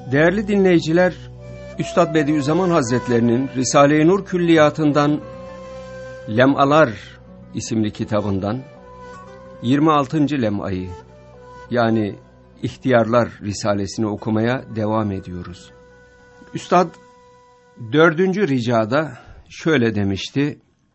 Değerli dinleyiciler, Üstad Bediüzzaman Hazretlerinin Risale-i Nur Külliyatından Lem'alar isimli kitabından 26. lem'ayı yani İhtiyarlar Risalesini okumaya devam ediyoruz. Üstad 4. ricada şöyle demişti: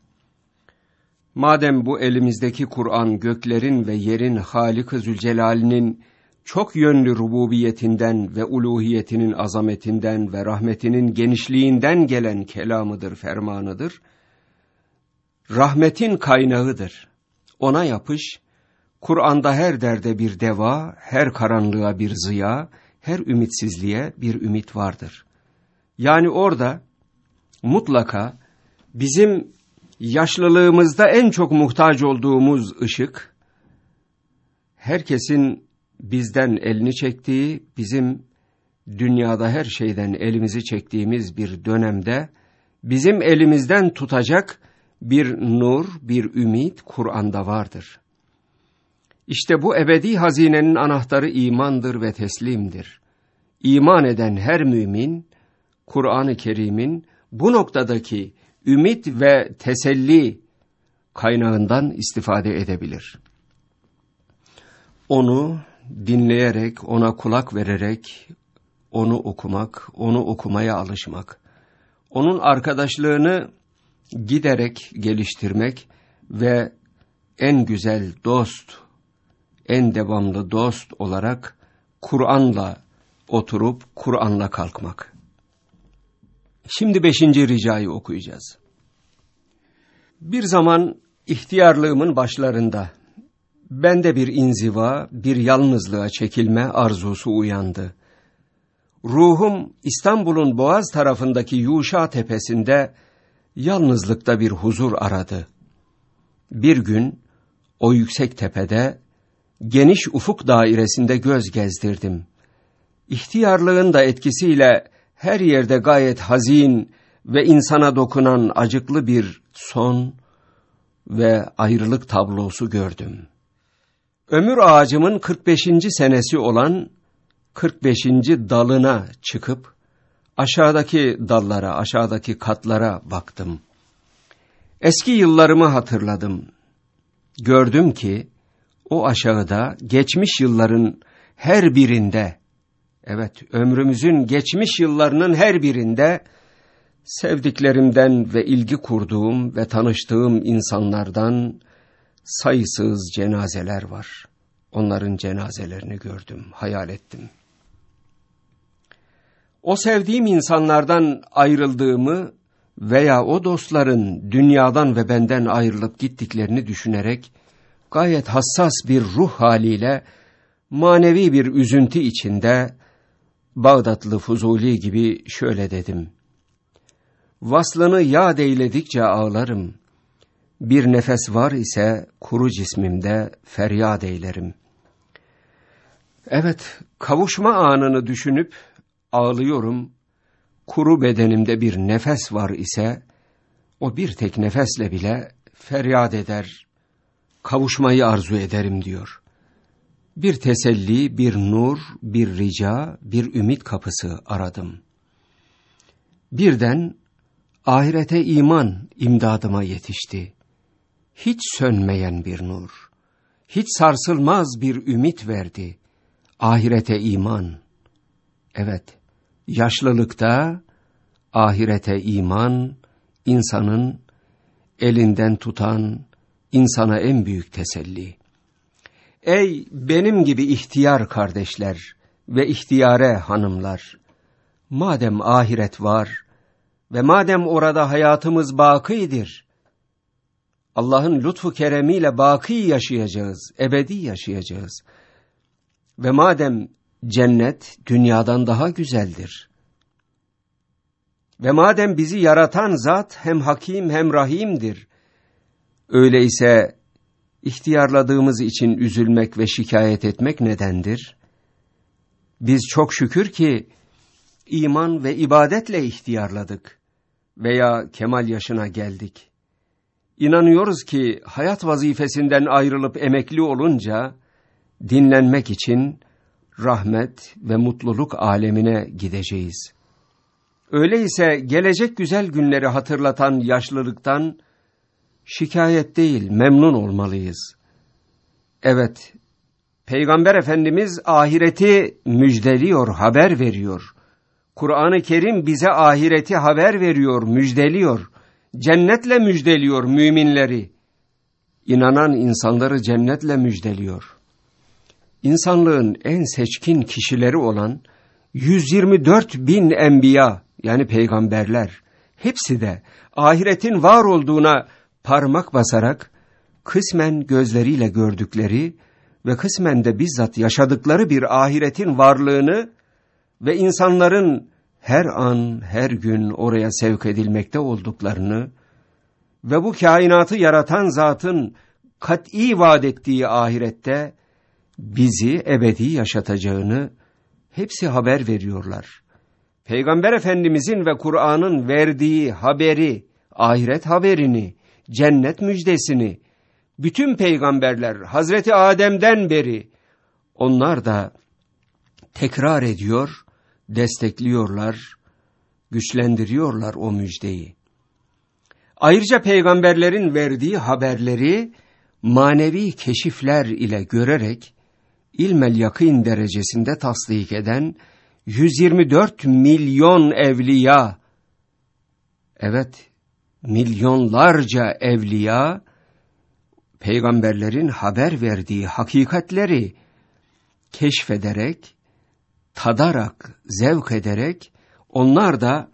madem bu elimizdeki Kur'an göklerin ve yerin Halik-i Zülcelal'inin çok yönlü rububiyetinden ve uluhiyetinin azametinden ve rahmetinin genişliğinden gelen kelamıdır, fermanıdır, rahmetin kaynağıdır. Ona yapış, Kur'an'da her derde bir deva, her karanlığa bir ziya, her ümitsizliğe bir ümit vardır. Yani orada mutlaka bizim yaşlılığımızda en çok muhtaç olduğumuz ışık, herkesin bizden elini çektiği, bizim dünyada her şeyden elimizi çektiğimiz bir dönemde bizim elimizden tutacak bir nur, bir ümit Kur'an'da vardır. İşte bu ebedi hazinenin anahtarı imandır ve teslimdir. İman eden her mümin, Kur'an-ı Kerim'in bu noktadaki ümit ve teselli kaynağından istifade edebilir. Onu dinleyerek, ona kulak vererek, onu okumak, onu okumaya alışmak, onun arkadaşlığını giderek geliştirmek ve en güzel dost, en devamlı dost olarak Kur'an'la oturup Kur'an'la kalkmak. Şimdi 5. ricayı okuyacağız. Bir zaman ihtiyarlığımın başlarında bende bir inziva, bir yalnızlığa çekilme arzusu uyandı. Ruhum İstanbul'un Boğaz tarafındaki Yuşa tepesinde yalnızlıkta bir huzur aradı. Bir gün o yüksek tepede geniş ufuk dairesinde göz gezdirdim. İhtiyarlığın da etkisiyle her yerde gayet hazin ve insana dokunan acıklı bir son ve ayrılık tablosu gördüm. Ömür ağacımın 45. senesi olan 45. dalına çıkıp aşağıdaki dallara, aşağıdaki katlara baktım. Eski yıllarımı hatırladım. Gördüm ki o aşağıda geçmiş yılların her birinde, evet ömrümüzün geçmiş yıllarının her birinde sevdiklerimden ve ilgi kurduğum ve tanıştığım insanlardan sayısız cenazeler var. Onların cenazelerini gördüm, hayal ettim. O sevdiğim insanlardan ayrıldığımı veya o dostların dünyadan ve benden ayrılıp gittiklerini düşünerek gayet hassas bir ruh haliyle manevi bir üzüntü içinde Bağdatlı Fuzuli gibi şöyle dedim: vaslını yad eyledikçe ağlarım. Bir nefes var ise kuru cismimde feryat eylerim. Evet, kavuşma anını düşünüp ağlıyorum. Kuru bedenimde bir nefes var ise o bir tek nefesle bile feryat eder, kavuşmayı arzu ederim diyor. Bir teselli, bir nur, bir rica, bir ümit kapısı aradım. Birden ahirete iman imdadıma yetişti. Hiç sönmeyen bir nur, hiç sarsılmaz bir ümit verdi. Ahirete iman. Evet, yaşlılıkta ahirete iman, insanın elinden tutan, insana en büyük teselli. Ey benim gibi ihtiyar kardeşler ve ihtiyare hanımlar! Madem ahiret var ve madem orada hayatımız bakidir, Allah'ın lütfu keremiyle baki yaşayacağız, ebedi yaşayacağız. Ve madem cennet dünyadan daha güzeldir ve madem bizi yaratan zat hem hakim hem rahimdir, öyleyse ihtiyarladığımız için üzülmek ve şikayet etmek nedendir? Biz çok şükür ki iman ve ibadetle ihtiyarladık veya kemal yaşına geldik. İnanıyoruz ki hayat vazifesinden ayrılıp emekli olunca dinlenmek için rahmet ve mutluluk alemine gideceğiz. Öyleyse gelecek güzel günleri hatırlatan yaşlılıktan şikayet değil, memnun olmalıyız. Evet, Peygamber Efendimiz ahireti müjdeliyor, haber veriyor. Kur'an-ı Kerim bize ahireti haber veriyor, müjdeliyor. Cennetle müjdeliyor müminleri. İnanan insanları cennetle müjdeliyor. İnsanlığın en seçkin kişileri olan 124 bin enbiya, yani peygamberler, hepsi de ahiretin var olduğuna parmak basarak kısmen gözleriyle gördükleri ve kısmen de bizzat yaşadıkları bir ahiretin varlığını ve insanların her an, her gün oraya sevk edilmekte olduklarını ve bu kainatı yaratan zatın kat'i vaat ettiği ahirette bizi ebedi yaşatacağını hepsi haber veriyorlar. Peygamber Efendimizin ve Kur'an'ın verdiği haberi, ahiret haberini, cennet müjdesini, bütün peygamberler Hazreti Adem'den beri onlar da tekrar ediyor, destekliyorlar, güçlendiriyorlar o müjdeyi. Ayrıca peygamberlerin verdiği haberleri manevi keşifler ile görerek ilmel yakîn derecesinde tasdik eden 124 milyon evliya, evet milyonlarca evliya, peygamberlerin haber verdiği hakikatleri keşfederek, tadarak, zevk ederek onlar da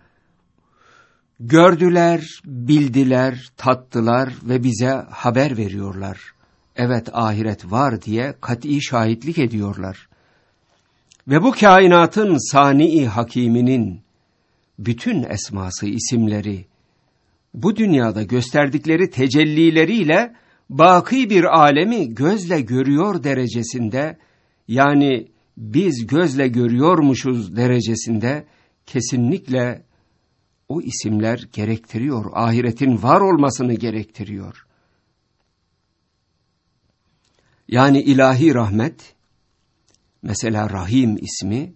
gördüler, bildiler, tattılar ve bize haber veriyorlar. Evet, ahiret var diye kat'i şahitlik ediyorlar. Ve bu kainatın sani-i hakiminin bütün esması, isimleri, bu dünyada gösterdikleri tecellileriyle baki bir alemi gözle görüyor derecesinde, yani biz gözle görüyormuşuz derecesinde kesinlikle o isimler gerektiriyor, ahiretin var olmasını gerektiriyor. Yani ilahi rahmet, mesela Rahim ismi,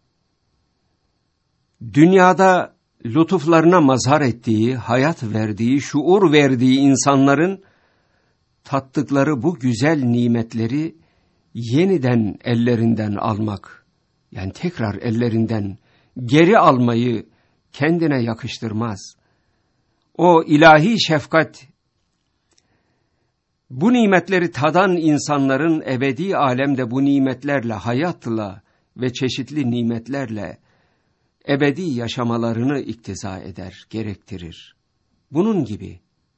dünyada lütuflarına mazhar ettiği, hayat verdiği, şuur verdiği insanların tattıkları bu güzel nimetleri yeniden ellerinden almak, yani tekrar ellerinden geri almayı kendine yakıştırmaz. O ilahi şefkat, bu nimetleri tadan insanların ebedi alemde bu nimetlerle, hayatla ve çeşitli nimetlerle ebedi yaşamalarını iktiza eder, gerektirir. Bunun gibi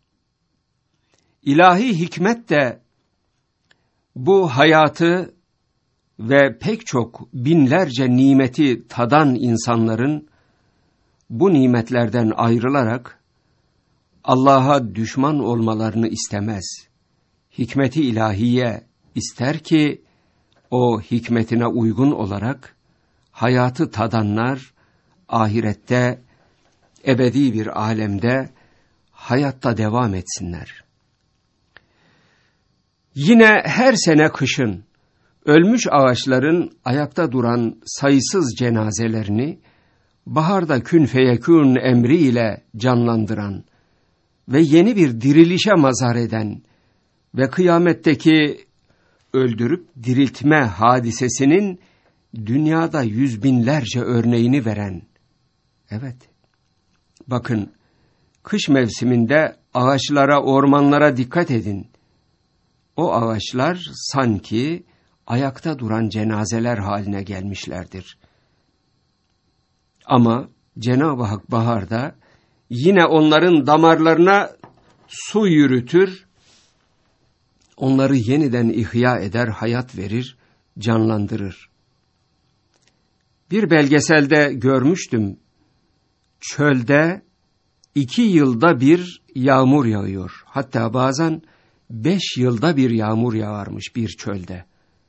ilahi hikmet de bu hayatı ve pek çok binlerce nimeti tadan insanların bu nimetlerden ayrılarak Allah'a düşman olmalarını istemez. Hikmeti ilahiye ister ki o hikmetine uygun olarak hayatı tadanlar ahirette ebedi bir alemde hayatta devam etsinler. Yine her sene kışın ölmüş ağaçların ayakta duran sayısız cenazelerini baharda kün feyekûn emriyle canlandıran ve yeni bir dirilişe mazhar eden ve kıyametteki öldürüp diriltme hadisesinin dünyada yüz binlerce örneğini veren, evet, bakın, kış mevsiminde ağaçlara, ormanlara dikkat edin. O ağaçlar sanki ayakta duran cenazeler haline gelmişlerdir. Ama Cenab-ı Hak baharda yine onların damarlarına su yürütür, onları yeniden ihya eder, hayat verir, canlandırır. Bir belgeselde görmüştüm, çölde 2 yılda bir yağmur yağıyor. Hatta bazen 5 yılda bir yağmur yağarmış bir çölde.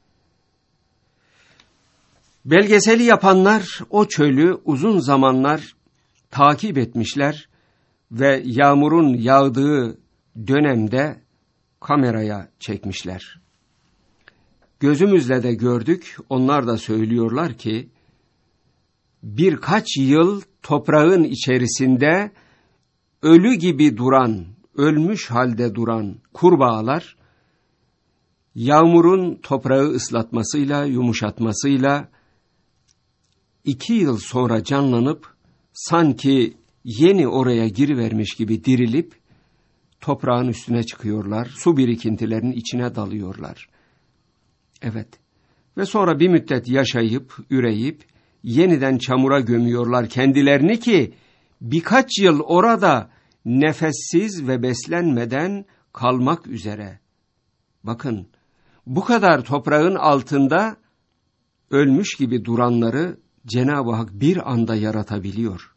Belgeseli yapanlar o çölü uzun zamanlar takip etmişler ve yağmurun yağdığı dönemde kameraya çekmişler. gözümüzle de gördük, onlar da söylüyorlar ki, birkaç yıl toprağın içerisinde ölü gibi duran, ölmüş halde duran kurbağalar, yağmurun toprağı ıslatmasıyla, yumuşatmasıyla 2 yıl sonra canlanıp, sanki yeni oraya girivermiş gibi dirilip, toprağın üstüne çıkıyorlar, su birikintilerinin içine dalıyorlar. Evet, ve sonra bir müddet yaşayıp, üreyip, yeniden çamura gömüyorlar kendilerini ki, birkaç yıl orada nefessiz ve beslenmeden kalmak üzere. Bakın, bu kadar toprağın altında ölmüş gibi duranları Cenab-ı Hak bir anda yaratabiliyor.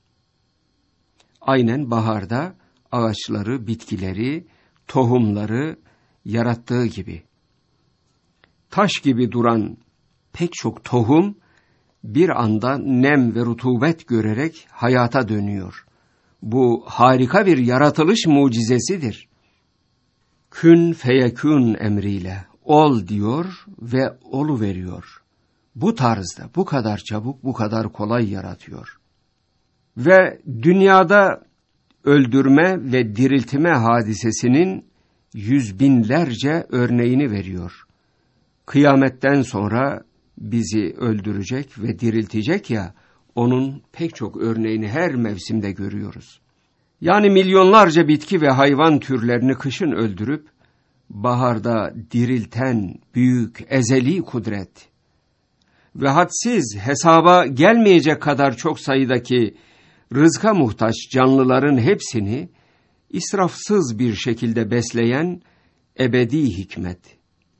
Aynen baharda ağaçları, bitkileri, tohumları yarattığı gibi. Taş gibi duran pek çok tohum bir anda nem ve rutubet görerek hayata dönüyor. Bu harika bir yaratılış mucizesidir. Kün feyekün emriyle ol diyor ve oluveriyor. Bu tarzda, bu kadar çabuk, bu kadar kolay yaratıyor. Ve dünyada öldürme ve diriltme hadisesinin 100.000'lerce örneğini veriyor. Kıyametten sonra bizi öldürecek ve diriltecek ya, onun pek çok örneğini her mevsimde görüyoruz. Yani milyonlarca bitki ve hayvan türlerini kışın öldürüp, baharda dirilten büyük, ezeli kudret ve hadsiz, hesaba gelmeyecek kadar çok sayıdaki rızka muhtaç canlıların hepsini israfsız bir şekilde besleyen ebedi hikmet.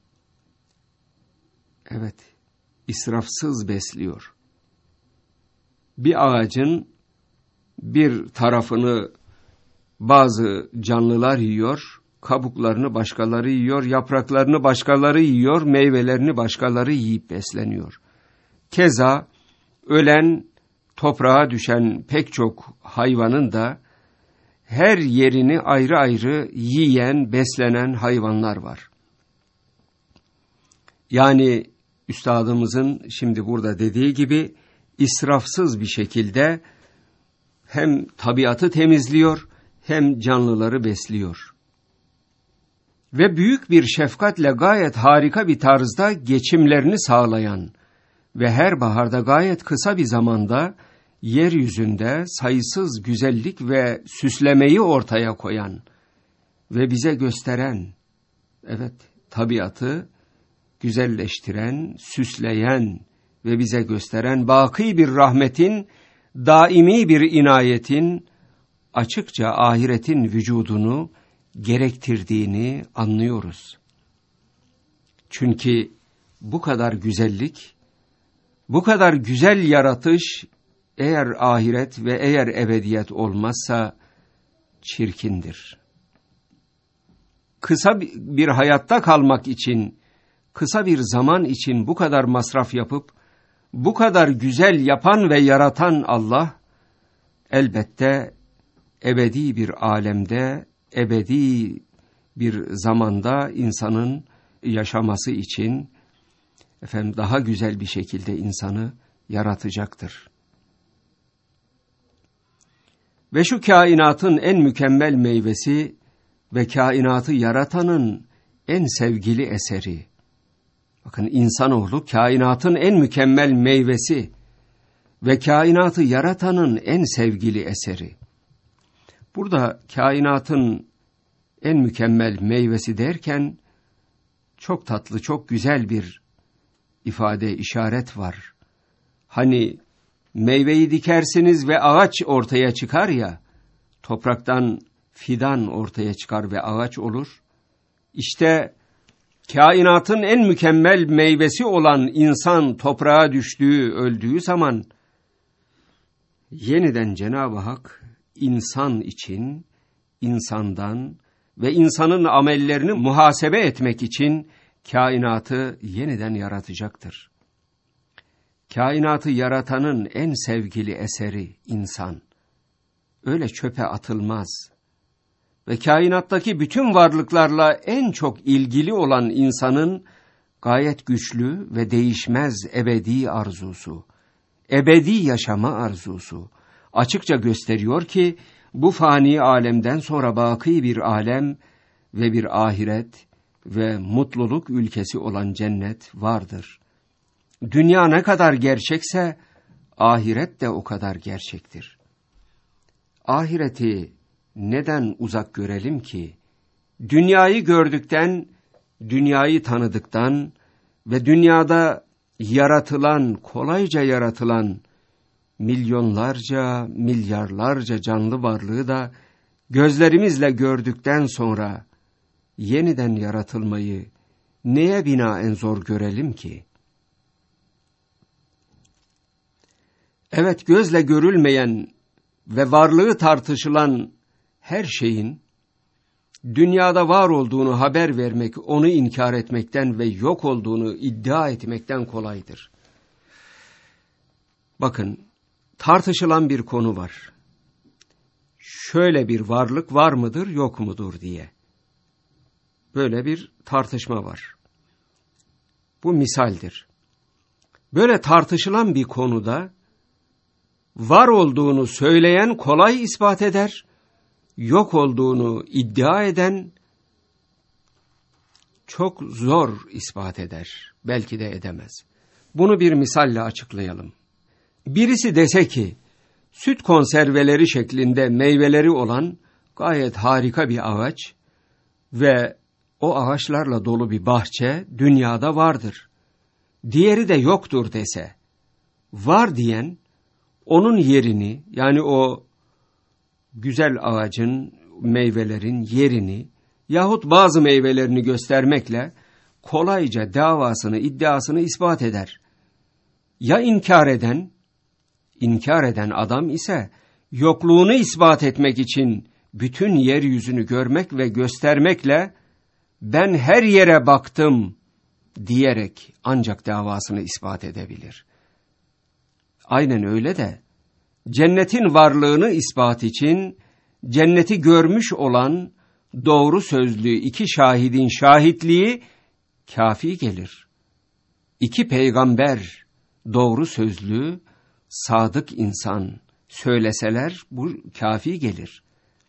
Evet, israfsız besliyor. Bir ağacın bir tarafını bazı canlılar yiyor, kabuklarını başkaları yiyor, yapraklarını başkaları yiyor, meyvelerini başkaları yiyip besleniyor. Keza ölen, toprağa düşen pek çok hayvanın da her yerini ayrı ayrı yiyen, beslenen hayvanlar var. Yani üstadımızın şimdi burada dediği gibi israfsız bir şekilde hem tabiatı temizliyor hem canlıları besliyor. Ve büyük bir şefkatle gayet harika bir tarzda geçimlerini sağlayan ve her baharda gayet kısa bir zamanda yeryüzünde sayısız güzellik ve süslemeyi ortaya koyan ve bize gösteren, evet, tabiatı güzelleştiren, süsleyen ve bize gösteren baki bir rahmetin, daimi bir inayetin, açıkça ahiretin vücudunu gerektirdiğini anlıyoruz. Çünkü bu kadar güzellik, bu kadar güzel yaratış, eğer ahiret ve eğer ebediyet olmazsa çirkindir. Kısa bir hayatta kalmak için, kısa bir zaman için bu kadar masraf yapıp, bu kadar güzel yapan ve yaratan Allah, elbette ebedi bir alemde, ebedi bir zamanda insanın yaşaması için, daha güzel bir şekilde insanı yaratacaktır. Ve şu kainatın en mükemmel meyvesi ve kainatı yaratanın en sevgili eseri. Bakın, insanoğlu kainatın en mükemmel meyvesi ve kainatı yaratanın en sevgili eseri. Burada kainatın en mükemmel meyvesi derken çok tatlı, çok güzel bir ifade, işaret var. Hani meyveyi dikersiniz ve ağaç ortaya çıkar ya, topraktan fidan ortaya çıkar ve ağaç olur. İşte kainatın en mükemmel meyvesi olan insan toprağa düştüğü, öldüğü zaman yeniden Cenab-ı Hak insan için, insandan ve insanın amellerini muhasebe etmek için kainatı yeniden yaratacaktır. Kainatı yaratanın en sevgili eseri insan. Öyle çöpe atılmaz. Ve kainattaki bütün varlıklarla en çok ilgili olan insanın gayet güçlü ve değişmez ebedi arzusu, ebedi yaşama arzusu açıkça gösteriyor ki bu fani alemden sonra baki bir alem ve bir ahiret ve mutluluk ülkesi olan cennet vardır. Dünya ne kadar gerçekse ahiret de o kadar gerçektir. Ahireti neden uzak görelim ki? Dünyayı gördükten, dünyayı tanıdıktan ve dünyada yaratılan, kolayca yaratılan milyonlarca, milyarlarca canlı varlığı da gözlerimizle gördükten sonra yeniden yaratılmayı neye binaen zor görelim ki? Evet, gözle görülmeyen ve varlığı tartışılan her şeyin dünyada var olduğunu haber vermek, onu inkar etmekten ve yok olduğunu iddia etmekten kolaydır. Bakın, tartışılan bir konu var. Şöyle bir varlık var mıdır, yok mudur diye. Böyle bir tartışma var. Bu misaldir. Böyle tartışılan bir konuda var olduğunu söyleyen kolay ispat eder, yok olduğunu iddia eden çok zor ispat eder, belki de edemez. Bunu bir misalle açıklayalım. Birisi dese ki, süt konserveleri şeklinde meyveleri olan gayet harika bir ağaç ve o ağaçlarla dolu bir bahçe dünyada vardır. Diğeri de yoktur dese, var diyen onun yerini, yani o güzel ağacın, meyvelerin yerini yahut bazı meyvelerini göstermekle kolayca davasını, iddiasını ispat eder. Ya inkar eden adam ise yokluğunu ispat etmek için bütün yeryüzünü görmek ve göstermekle ben her yere baktım diyerek ancak davasını ispat edebilir. Aynen öyle de cennetin varlığını ispat için cenneti görmüş olan doğru sözlü iki şahidin şahitliği kafi gelir. İki peygamber doğru sözlü, sadık insan söyleseler bu kafi gelir.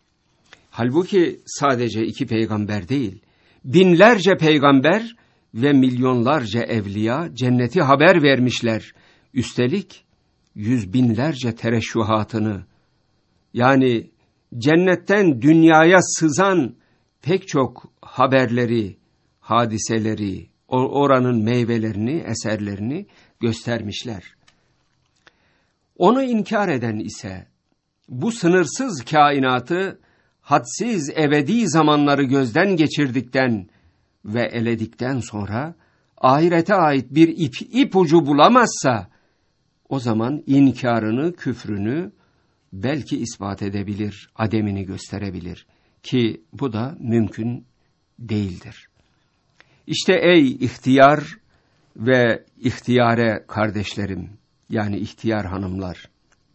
Halbuki sadece iki peygamber değil, binlerce peygamber ve milyonlarca evliya cenneti haber vermişler. Üstelik yüz binlerce tereşşuhatını, yani cennetten dünyaya sızan pek çok haberleri, hadiseleri, oranın meyvelerini, eserlerini göstermişler. Onu inkar eden ise bu sınırsız kainatı, hadsiz ebedi zamanları gözden geçirdikten ve eledikten sonra ahirete ait bir ipucu bulamazsa, o zaman inkarını, küfrünü belki ispat edebilir, ademini gösterebilir ki bu da mümkün değildir. İşte ey ihtiyar ve ihtiyare kardeşlerim, yani ihtiyar hanımlar,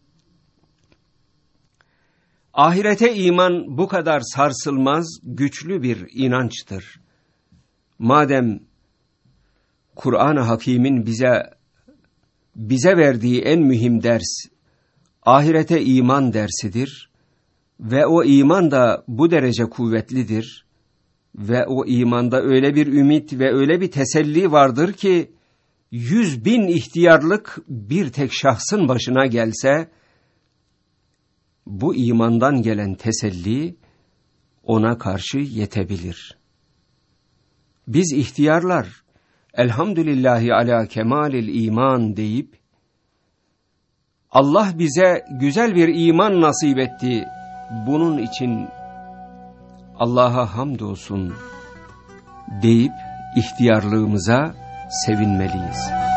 ahirete iman bu kadar sarsılmaz, güçlü bir inançtır. Madem Kur'an-ı Hakîm'in bize verdiği en mühim ders ahirete iman dersidir ve o iman da bu derece kuvvetlidir ve o imanda öyle bir ümit ve öyle bir teselli vardır ki 100.000 ihtiyarlık bir tek şahsın başına gelse bu imandan gelen teselli ona karşı yetebilir. Biz ihtiyarlar elhamdülillahi ala kemalil iman deyip Allah bize güzel bir iman nasip etti, bunun için Allah'a hamdolsun deyip ihtiyarlığımıza sevinmeliyiz.